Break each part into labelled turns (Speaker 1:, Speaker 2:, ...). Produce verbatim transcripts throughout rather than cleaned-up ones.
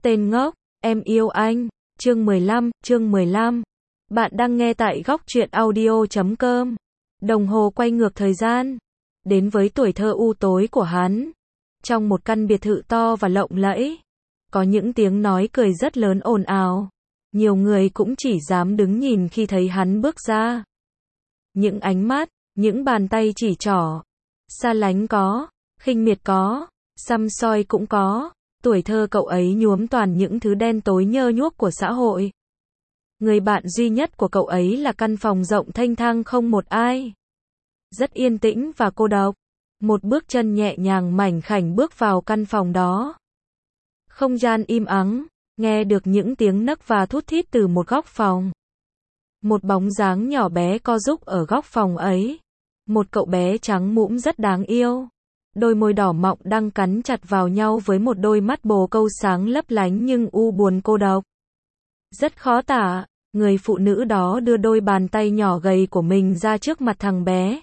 Speaker 1: Tên ngốc, em yêu anh. Chương mười lăm, chương mười lăm. Bạn đang nghe tại góc truyện audio chấm com. Đồng hồ quay ngược thời gian. Đến với tuổi thơ u tối của hắn. Trong một căn biệt thự to và lộng lẫy. Có những tiếng nói cười rất lớn ồn ào. Nhiều người cũng chỉ dám đứng nhìn khi thấy hắn bước ra. Những ánh mắt, những bàn tay chỉ trỏ. Xa lánh có, khinh miệt có, săm soi cũng có. Tuổi thơ cậu ấy nhuốm toàn những thứ đen tối nhơ nhuốc của xã hội. Người bạn duy nhất của cậu ấy là căn phòng rộng thênh thang không một ai. Rất yên tĩnh và cô độc. Một bước chân nhẹ nhàng mảnh khảnh bước vào căn phòng đó. Không gian im ắng, nghe được những tiếng nấc và thút thít từ một góc phòng. Một bóng dáng nhỏ bé co rúm ở góc phòng ấy. Một cậu bé trắng mũm rất đáng yêu. Đôi môi đỏ mọng đang cắn chặt vào nhau với một đôi mắt bồ câu sáng lấp lánh nhưng u buồn cô độc. Rất khó tả, người phụ nữ đó đưa đôi bàn tay nhỏ gầy của mình ra trước mặt thằng bé.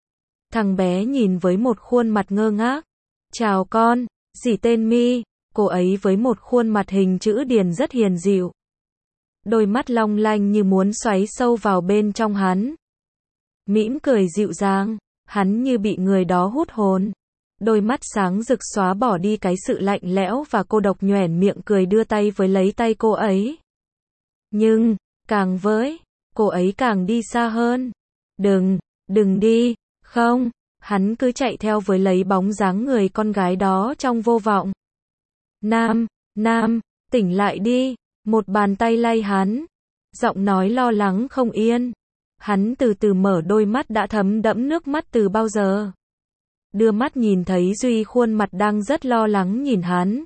Speaker 1: Thằng bé nhìn với một khuôn mặt ngơ ngác. Chào con, dì tên My. Cô ấy với một khuôn mặt hình chữ điền rất hiền dịu. Đôi mắt long lanh như muốn xoáy sâu vào bên trong hắn. Mỉm cười dịu dàng, hắn như bị người đó hút hồn. Đôi mắt sáng rực xóa bỏ đi cái sự lạnh lẽo và cô độc, nhoẻn miệng cười đưa tay với lấy tay cô ấy. Nhưng, càng với, cô ấy càng đi xa hơn. Đừng, đừng đi, không, hắn cứ chạy theo với lấy bóng dáng người con gái đó trong vô vọng. Nam, Nam, tỉnh lại đi, một bàn tay lay hắn. Giọng nói lo lắng không yên. Hắn từ từ mở đôi mắt đã thấm đẫm nước mắt từ bao giờ. Đưa mắt nhìn thấy Duy khuôn mặt đang rất lo lắng nhìn hắn.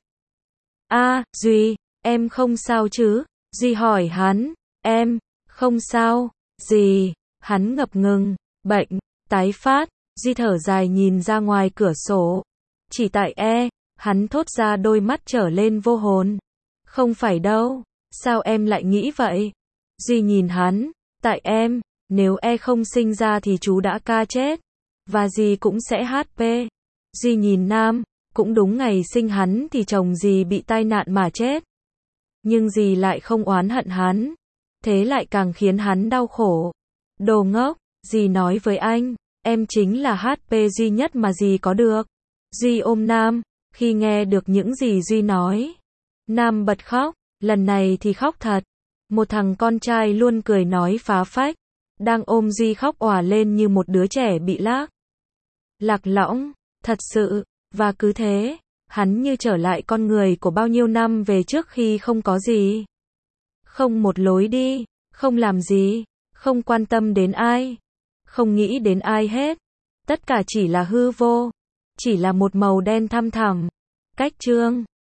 Speaker 1: A, à, Duy, em không sao chứ? Duy hỏi hắn. Em, không sao, gì? Hắn ngập ngừng, bệnh, tái phát. Duy thở dài nhìn ra ngoài cửa sổ. Chỉ tại e, hắn thốt ra đôi mắt trở lên vô hồn. Không phải đâu, sao em lại nghĩ vậy? Duy nhìn hắn, tại em, nếu e không sinh ra thì chú đã ca chết. Và dì cũng sẽ hát pê. Duy nhìn Nam, cũng đúng ngày sinh hắn thì chồng dì bị tai nạn mà chết. Nhưng dì lại không oán hận hắn. Thế lại càng khiến hắn đau khổ. Đồ ngốc, dì nói với anh, em chính là hát pê duy nhất mà dì có được. Duy ôm Nam, khi nghe được những gì Duy nói. Nam bật khóc, lần này thì khóc thật. Một thằng con trai luôn cười nói phá phách. Đang ôm Duy khóc òa lên như một đứa trẻ bị lạc. Lạc lõng, thật sự, và cứ thế, hắn như trở lại con người của bao nhiêu năm về trước khi không có gì. Không một lối đi, không làm gì, không quan tâm đến ai, không nghĩ đến ai hết. Tất cả chỉ là hư vô, chỉ là một màu đen thăm thẳm. Cách chương